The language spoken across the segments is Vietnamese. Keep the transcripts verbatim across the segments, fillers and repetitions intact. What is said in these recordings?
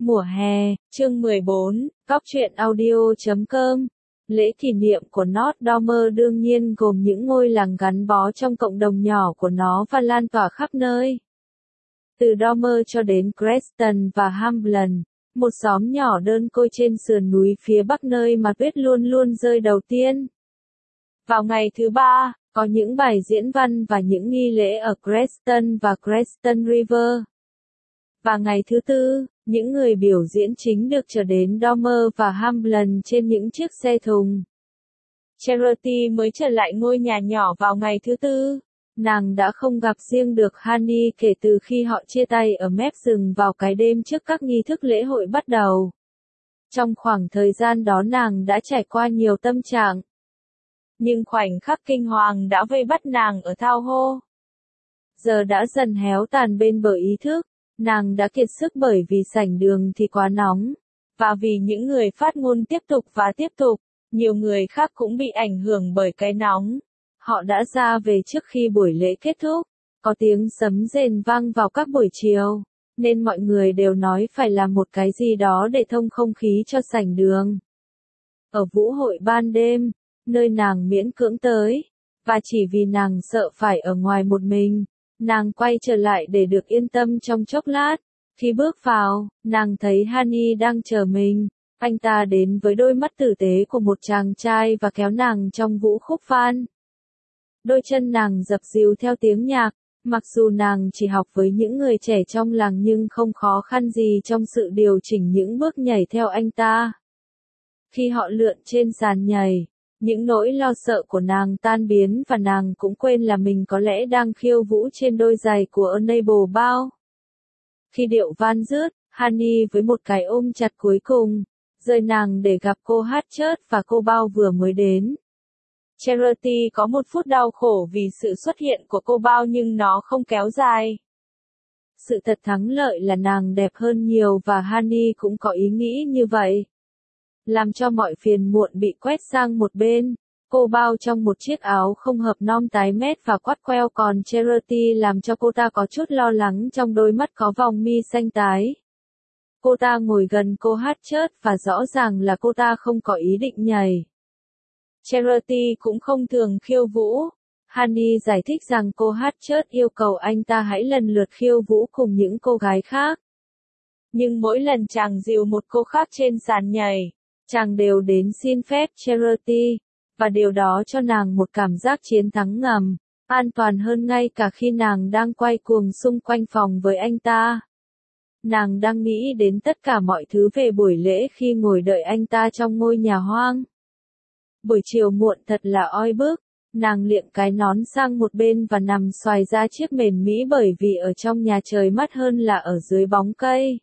Mùa hè, chương mười bốn, Góc truyện audio chấm com. Lễ kỷ niệm của North Dormer đương nhiên gồm những ngôi làng gắn bó trong cộng đồng nhỏ của nó và lan tỏa khắp nơi. Từ Dormer cho đến Creston và Hamblin, một xóm nhỏ đơn côi trên sườn núi phía bắc nơi mà tuyết luôn luôn rơi đầu tiên. Vào ngày thứ ba, có những bài diễn văn và những nghi lễ ở Creston và Creston River. Và ngày thứ tư, những người biểu diễn chính được trở đến Dormer và Hamblin trên những chiếc xe thùng. Charity mới trở lại ngôi nhà nhỏ vào ngày thứ tư. Nàng đã không gặp riêng được Honey kể từ khi họ chia tay ở mép rừng vào cái đêm trước các nghi thức lễ hội bắt đầu. Trong khoảng thời gian đó nàng đã trải qua nhiều tâm trạng. Nhưng khoảnh khắc kinh hoàng đã vây bắt nàng ở Thao Hô. Giờ đã dần héo tàn bên bờ ý thức. Nàng đã kiệt sức bởi vì sảnh đường thì quá nóng, và vì những người phát ngôn tiếp tục và tiếp tục, nhiều người khác cũng bị ảnh hưởng bởi cái nóng. Họ đã ra về trước khi buổi lễ kết thúc, có tiếng sấm rền vang vào các buổi chiều, nên mọi người đều nói phải làm một cái gì đó để thông không khí cho sảnh đường. Ở vũ hội ban đêm, nơi nàng miễn cưỡng tới, và chỉ vì nàng sợ phải ở ngoài một mình, nàng quay trở lại để được yên tâm trong chốc lát. Khi bước vào, nàng thấy Honey đang chờ mình. Anh ta đến với đôi mắt tử tế của một chàng trai và kéo nàng trong vũ khúc van. Đôi chân nàng dập dìu theo tiếng nhạc, mặc dù nàng chỉ học với những người trẻ trong làng nhưng không khó khăn gì trong sự điều chỉnh những bước nhảy theo anh ta. Khi họ lượn trên sàn nhảy, những nỗi lo sợ của nàng tan biến và nàng cũng quên là mình có lẽ đang khiêu vũ trên đôi giày của Unable Bow. Khi điệu van dứt, Honey với một cái ôm chặt cuối cùng, rời nàng để gặp cô Hatchett và cô Bao vừa mới đến. Charity có một phút đau khổ vì sự xuất hiện của cô Bao nhưng nó không kéo dài. Sự thật thắng lợi là nàng đẹp hơn nhiều và Honey cũng có ý nghĩ như vậy. Làm cho mọi phiền muộn bị quét sang một bên, cô Bao trong một chiếc áo không hợp nom tái mét và quắt queo còn Charity làm cho cô ta có chút lo lắng trong đôi mắt có vòng mi xanh tái. Cô ta ngồi gần cô Hatchett và rõ ràng là cô ta không có ý định nhảy. Charity cũng không thường khiêu vũ. Honey giải thích rằng cô Hatchett yêu cầu anh ta hãy lần lượt khiêu vũ cùng những cô gái khác. Nhưng mỗi lần chàng dìu một cô khác trên sàn nhảy, chàng đều đến xin phép Charity, và điều đó cho nàng một cảm giác chiến thắng ngầm, an toàn hơn ngay cả khi nàng đang quay cuồng xung quanh phòng với anh ta. Nàng đang nghĩ đến tất cả mọi thứ về buổi lễ khi ngồi đợi anh ta trong ngôi nhà hoang. Buổi chiều muộn thật là oi bức, nàng liệng cái nón sang một bên và nằm xoài ra chiếc mền mỹ bởi vì ở trong nhà trời mát hơn là ở dưới bóng cây.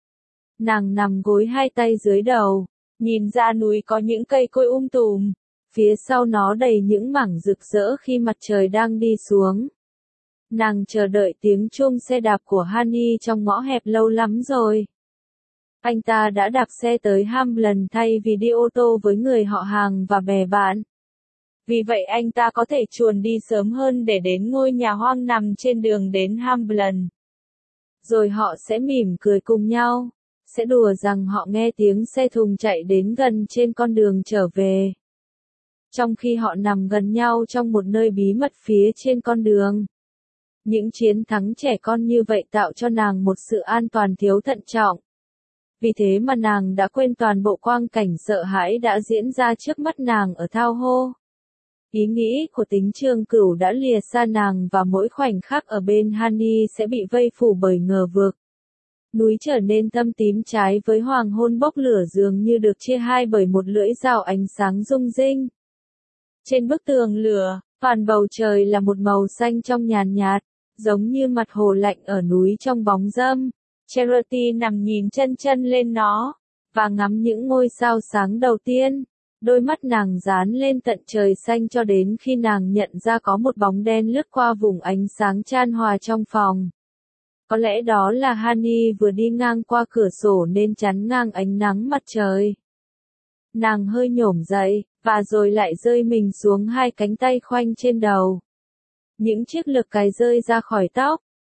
Nàng nằm gối hai tay dưới đầu. Nhìn ra núi có những cây cối um tùm, phía sau nó đầy những mảng rực rỡ khi mặt trời đang đi xuống. Nàng chờ đợi tiếng chuông xe đạp của Honey trong ngõ hẹp lâu lắm rồi. Anh ta đã đạp xe tới Hamblin thay vì đi ô tô với người họ hàng và bè bạn. Vì vậy anh ta có thể chuồn đi sớm hơn để đến ngôi nhà hoang nằm trên đường đến Hamblin. Rồi họ sẽ mỉm cười cùng nhau. Sẽ đùa rằng họ nghe tiếng xe thùng chạy đến gần trên con đường trở về. Trong khi họ nằm gần nhau trong một nơi bí mật phía trên con đường. Những chiến thắng trẻ con như vậy tạo cho nàng một sự an toàn thiếu thận trọng. Vì thế mà nàng đã quên toàn bộ quang cảnh sợ hãi đã diễn ra trước mắt nàng ở Thao Hô. Ý nghĩ của tính Trường Cửu đã lìa xa nàng và mỗi khoảnh khắc ở bên Honey sẽ bị vây phủ bởi ngờ vực. Núi trở nên thâm tím trái với hoàng hôn bốc lửa dường như được chia hai bởi một lưỡi dao ánh sáng rung rinh. Trên bức tường lửa, toàn bầu trời là một màu xanh trong nhàn nhạt, giống như mặt hồ lạnh ở núi trong bóng râm. Charity nằm nhìn chân chân lên nó, và ngắm những ngôi sao sáng đầu tiên. Đôi mắt nàng dán lên tận trời xanh cho đến khi nàng nhận ra có một bóng đen lướt qua vùng ánh sáng chan hòa trong phòng. Có lẽ đó là Honey vừa đi ngang qua cửa sổ nên chắn ngang ánh nắng mặt trời. Nàng hơi nhổm dậy, và rồi lại rơi mình xuống hai cánh tay khoanh trên đầu. Những chiếc lược cài rơi ra khỏi tóc,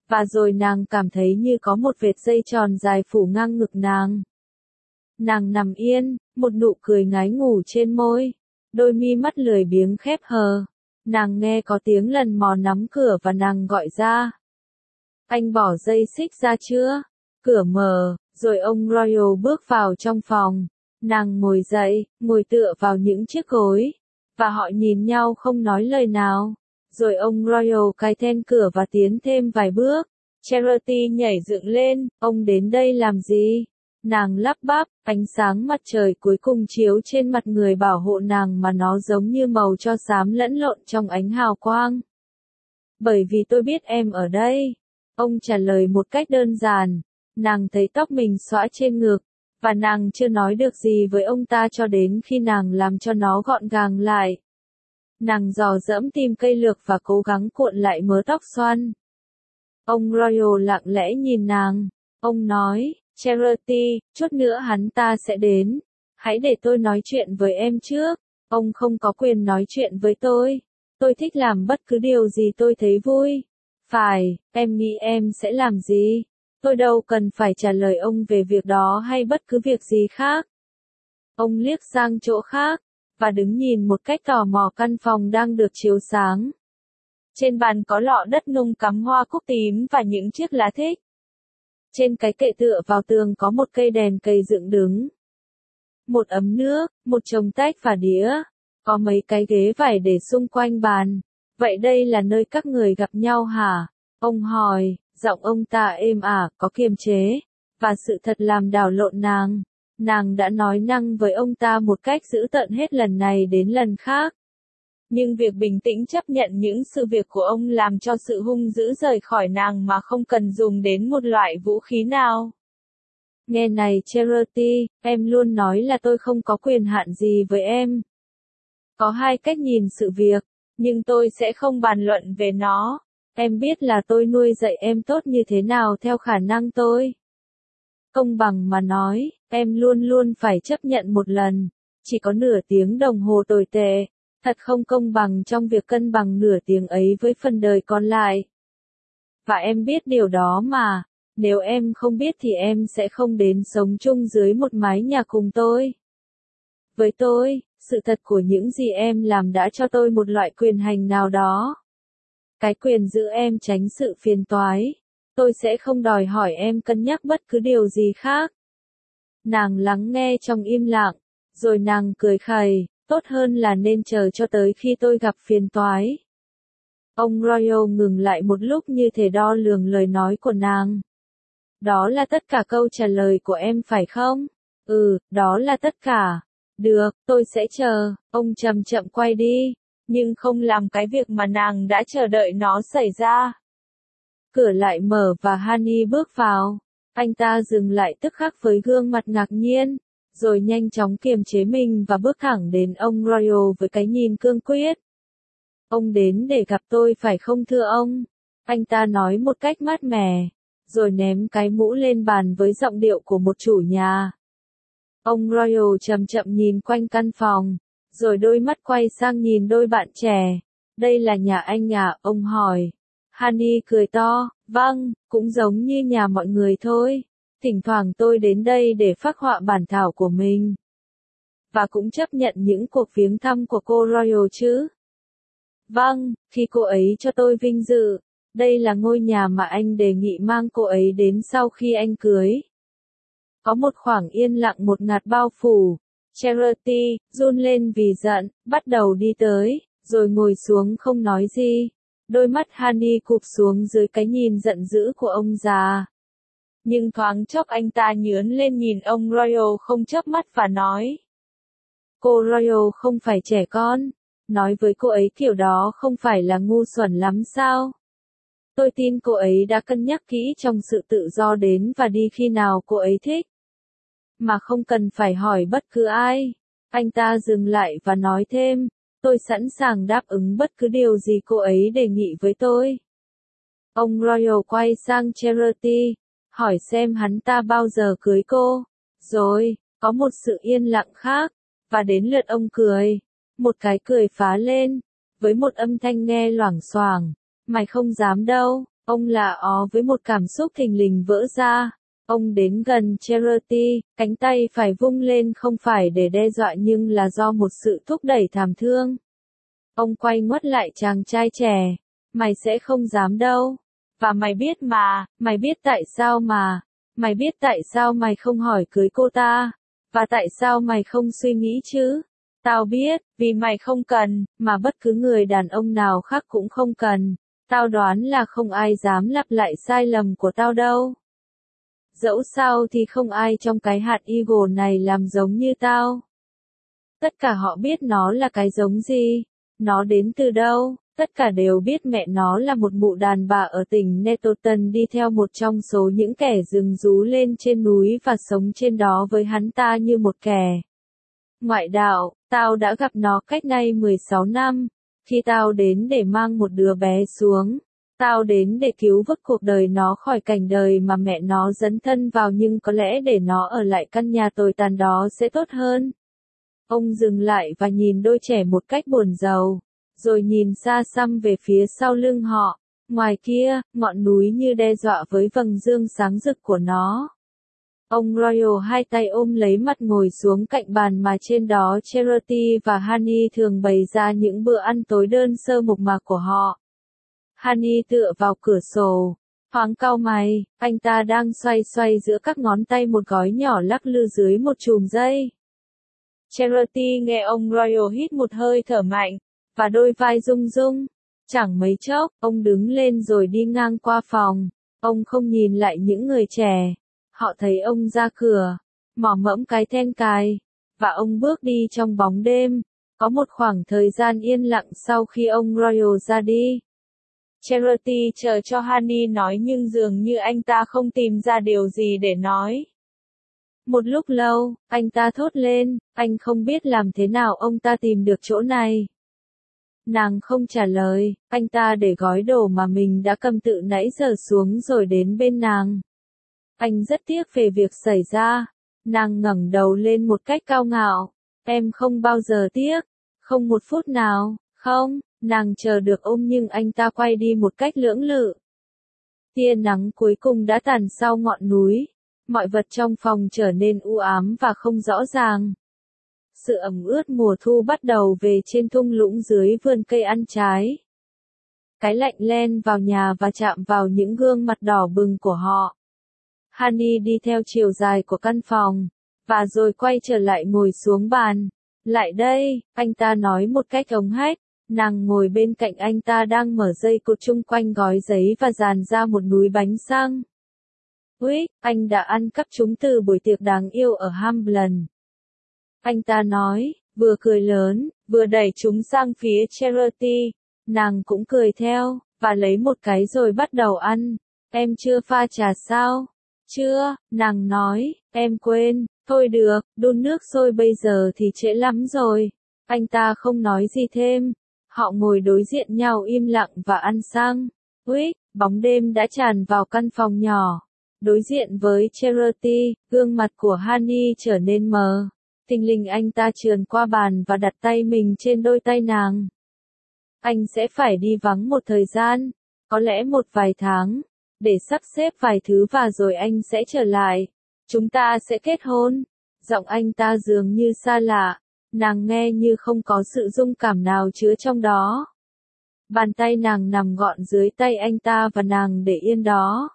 Và rồi nàng cảm thấy như có một vệt dây tròn dài phủ ngang ngực nàng. Nàng nằm yên, một nụ cười ngái ngủ trên môi, đôi mi mắt lười biếng khép hờ. Nàng nghe có tiếng lần mò nắm cửa và nàng gọi ra. Anh bỏ dây xích ra chưa? Cửa mở, rồi ông Royal bước vào trong phòng. Nàng ngồi dậy, ngồi tựa vào những chiếc gối. Và họ nhìn nhau không nói lời nào. Rồi ông Royal cài then cửa và tiến thêm vài bước. Charity nhảy dựng lên, ông đến đây làm gì? Nàng lắp bắp, ánh sáng mặt trời cuối cùng chiếu trên mặt người bảo hộ nàng mà nó giống như màu tro xám lẫn lộn trong ánh hào quang. Bởi vì tôi biết em ở đây. Ông trả lời một cách đơn giản. Nàng thấy tóc mình xõa trên ngực, và nàng chưa nói được gì với ông ta cho đến khi nàng làm cho nó gọn gàng lại. Nàng dò dẫm tìm cây lược và cố gắng cuộn lại mớ tóc xoăn. Ông Royal lặng lẽ nhìn nàng. Ông nói, Charity, chút nữa hắn ta sẽ đến. Hãy để tôi nói chuyện với em trước. Ông không có quyền nói chuyện với tôi. Tôi thích làm bất cứ điều gì tôi thấy vui. Phải, em nghĩ em sẽ làm gì? Tôi đâu cần phải trả lời ông về việc đó hay bất cứ việc gì khác. Ông liếc sang chỗ khác, và đứng nhìn một cách tò mò căn phòng đang được chiếu sáng. Trên bàn có lọ đất nung cắm hoa cúc tím và những chiếc lá thích. Trên cái kệ tựa vào tường có một cây đèn cây dựng đứng. Một ấm nước, một chồng tách và đĩa. Có mấy cái ghế vải để xung quanh bàn. Vậy đây là nơi các người gặp nhau hả? Ông hỏi, giọng ông ta êm ả, có kiềm chế. Và sự thật làm đảo lộn nàng. Nàng đã nói năng với ông ta một cách dữ tợn hết lần này đến lần khác. Nhưng việc bình tĩnh chấp nhận những sự việc của ông làm cho sự hung dữ rời khỏi nàng mà không cần dùng đến một loại vũ khí nào. Nghe này Charity, em luôn nói là tôi không có quyền hạn gì với em. Có hai cách nhìn sự việc, nhưng tôi sẽ không bàn luận về nó. Em biết là tôi nuôi dạy em tốt như thế nào theo khả năng tôi. Công bằng mà nói, em luôn luôn phải chấp nhận một lần. Chỉ có nửa tiếng đồng hồ tồi tệ. Thật không công bằng trong việc cân bằng nửa tiếng ấy với phần đời còn lại. Và em biết điều đó mà. Nếu em không biết thì em sẽ không đến sống chung dưới một mái nhà cùng tôi. Với tôi, sự thật của những gì em làm đã cho tôi một loại quyền hành nào đó. Cái quyền giữ em tránh sự phiền toái. Tôi sẽ không đòi hỏi em cân nhắc bất cứ điều gì khác. Nàng lắng nghe trong im lặng, rồi nàng cười khẩy, tốt hơn là nên chờ cho tới khi tôi gặp phiền toái. Ông Royal ngừng lại một lúc như thể đo lường lời nói của nàng. Đó là tất cả câu trả lời của em phải không? Ừ, đó là tất cả. Được, tôi sẽ chờ. Ông chậm chậm quay đi, nhưng không làm cái việc mà nàng đã chờ đợi nó xảy ra. Cửa lại mở và Honey bước vào. Anh ta dừng lại tức khắc với gương mặt ngạc nhiên, rồi nhanh chóng kiềm chế mình và bước thẳng đến ông Royal với cái nhìn cương quyết. Ông đến để gặp tôi phải không thưa ông? Anh ta nói một cách mát mẻ, rồi ném cái mũ lên bàn với giọng điệu của một chủ nhà. Ông Royal chậm chậm nhìn quanh căn phòng, rồi đôi mắt quay sang nhìn đôi bạn trẻ. Đây là nhà anh à, ông hỏi. Honey cười to, vâng, cũng giống như nhà mọi người thôi. Thỉnh thoảng tôi đến đây để phác họa bản thảo của mình. Và cũng chấp nhận những cuộc viếng thăm của cô Royal chứ. Vâng, khi cô ấy cho tôi vinh dự. Đây là ngôi nhà mà anh đề nghị mang cô ấy đến sau khi anh cưới. Có một khoảng yên lặng một ngạt bao phủ. Charity, run lên vì giận, bắt đầu đi tới, rồi ngồi xuống không nói gì. Đôi mắt Honey cụp xuống dưới cái nhìn giận dữ của ông già. Nhưng thoáng chốc anh ta nhướng lên nhìn ông Royal không chớp mắt và nói. Cô Royal không phải trẻ con. Nói với cô ấy kiểu đó không phải là ngu xuẩn lắm sao? Tôi tin cô ấy đã cân nhắc kỹ trong sự tự do đến và đi khi nào cô ấy thích. Mà không cần phải hỏi bất cứ ai. Anh ta dừng lại và nói thêm, tôi sẵn sàng đáp ứng bất cứ điều gì cô ấy đề nghị với tôi. Ông Royal quay sang Charity, hỏi xem hắn ta bao giờ cưới cô. Rồi, có một sự yên lặng khác, và đến lượt ông cười. Một cái cười phá lên, với một âm thanh nghe loảng xoảng. Mày không dám đâu, Ông là ó với một cảm xúc thình lình vỡ ra. Ông đến gần Charity, cánh tay phải vung lên không phải để đe dọa nhưng là do một sự thúc đẩy thảm thương. Ông quay ngoắt lại chàng trai trẻ. Mày sẽ không dám đâu. Và mày biết mà, mày biết tại sao mà. Mày biết tại sao mày không hỏi cưới cô ta. Và tại sao mày không suy nghĩ chứ? Tao biết, vì mày không cần, mà bất cứ người đàn ông nào khác cũng không cần. Tao đoán là không ai dám lặp lại sai lầm của tao đâu. Dẫu sao thì không ai trong cái hạt Eagle này làm giống như tao. Tất cả họ biết nó là cái giống gì, nó đến từ đâu, tất cả đều biết mẹ nó là một mụ đàn bà ở tỉnh Nettleton đi theo một trong số những kẻ rừng rú lên trên núi và sống trên đó với hắn ta như một kẻ ngoại đạo. Tao đã gặp nó cách nay mười sáu năm, khi tao đến để mang một đứa bé xuống. Tao đến để cứu vớt cuộc đời nó khỏi cảnh đời mà mẹ nó dấn thân vào nhưng có lẽ để nó ở lại căn nhà tồi tàn đó sẽ tốt hơn. Ông dừng lại và nhìn đôi trẻ một cách buồn rầu, rồi nhìn xa xăm về phía sau lưng họ. Ngoài kia, ngọn núi như đe dọa với vầng dương sáng rực của nó. Ông Royal hai tay ôm lấy mặt ngồi xuống cạnh bàn mà trên đó Charity và Honey thường bày ra những bữa ăn tối đơn sơ mộc mạc của họ. Honey tựa vào cửa sổ, thoáng cau mày, anh ta đang xoay xoay giữa các ngón tay một gói nhỏ lắc lư dưới một chùm dây. Charity nghe ông Royal hít một hơi thở mạnh, và đôi vai rung rung. Chẳng mấy chốc, ông đứng lên rồi đi ngang qua phòng. Ông không nhìn lại những người trẻ. Họ thấy ông ra cửa, mò mẫm cái then cài, và ông bước đi trong bóng đêm. Có một khoảng thời gian yên lặng sau khi ông Royal ra đi. Charity chờ cho Honey nói nhưng dường như anh ta không tìm ra điều gì để nói. Một lúc lâu, anh ta thốt lên, anh không biết làm thế nào ông ta tìm được chỗ này. Nàng không trả lời, anh ta để gói đồ mà mình đã cầm tự nãy giờ xuống rồi đến bên nàng. Anh rất tiếc về việc xảy ra. Nàng ngẩng đầu lên một cách cao ngạo. Em không bao giờ tiếc. Không một phút nào, không, nàng chờ được ôm nhưng anh ta quay đi một cách lưỡng lự. Tia nắng cuối cùng đã tàn sau ngọn núi. Mọi vật trong phòng trở nên u ám và không rõ ràng. Sự ẩm ướt mùa thu bắt đầu về trên thung lũng dưới vườn cây ăn trái. Cái lạnh len vào nhà và chạm vào những gương mặt đỏ bừng của họ. Honey đi theo chiều dài của căn phòng, và rồi quay trở lại ngồi xuống bàn. Lại đây, anh ta nói một cách ống hách. Nàng ngồi bên cạnh anh ta đang mở dây cột chung quanh gói giấy và dàn ra một núi bánh xăng. Ui, anh đã ăn cắp chúng từ buổi tiệc đáng yêu ở Hamblin. Anh ta nói, vừa cười lớn, vừa đẩy chúng sang phía Charity. Nàng cũng cười theo, và lấy một cái rồi bắt đầu ăn. Em chưa pha trà sao? Chưa, nàng nói, em quên, thôi được, đun nước sôi bây giờ thì trễ lắm rồi. Anh ta không nói gì thêm. Họ ngồi đối diện nhau im lặng và ăn sang. Ui, bóng đêm đã tràn vào căn phòng nhỏ. Đối diện với Charity, gương mặt của Honey trở nên mờ. Thình lình anh ta trườn qua bàn và đặt tay mình trên đôi tay nàng. Anh sẽ phải đi vắng một thời gian, có lẽ một vài tháng, để sắp xếp vài thứ và rồi anh sẽ trở lại. Chúng ta sẽ kết hôn. Giọng anh ta dường như xa lạ, nàng nghe như không có sự rung cảm nào chứa trong đó. Bàn tay nàng nằm gọn dưới tay anh ta và nàng để yên đó.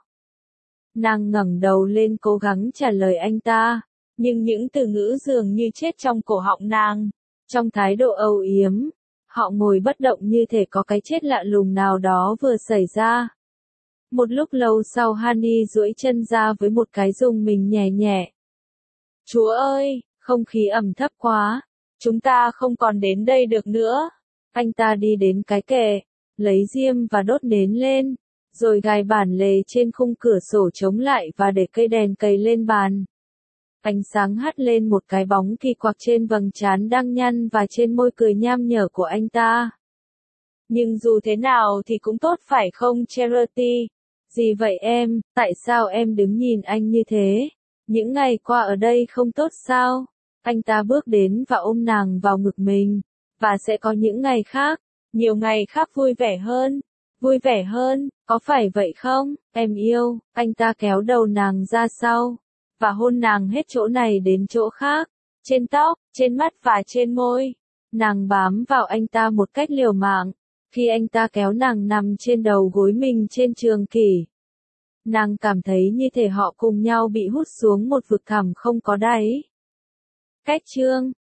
Nàng ngẩng đầu lên cố gắng trả lời anh ta, nhưng những từ ngữ dường như chết trong cổ họng nàng. Trong thái độ âu yếm, họ ngồi bất động như thể có cái chết lạ lùng nào đó vừa xảy ra. Một lúc lâu sau Honey duỗi chân ra với một cái rung mình nhẹ nhẹ. Chúa ơi, không khí ẩm thấp quá. Chúng ta không còn đến đây được nữa. Anh ta đi đến cái kệ, lấy diêm và đốt nến lên, rồi gài bản lề trên khung cửa sổ chống lại và để cây đèn cầy lên bàn. Ánh sáng hắt lên một cái bóng kỳ quặc trên vầng trán đang nhăn và trên môi cười nham nhở của anh ta. Nhưng dù thế nào thì cũng tốt phải không Charity? Gì vậy em, tại sao em đứng nhìn anh như thế? Những ngày qua ở đây không tốt sao? Anh ta bước đến và ôm nàng vào ngực mình. Và sẽ có những ngày khác, nhiều ngày khác vui vẻ hơn. vui vẻ hơn, có phải vậy không, em yêu, anh ta kéo đầu nàng ra sau, và hôn nàng hết chỗ này đến chỗ khác, trên tóc, trên mắt và trên môi. Nàng bám vào anh ta một cách liều mạng, khi anh ta kéo nàng nằm trên đầu gối mình trên trường kỷ. Nàng cảm thấy như thể họ cùng nhau bị hút xuống một vực thẳm không có đáy. Cách chương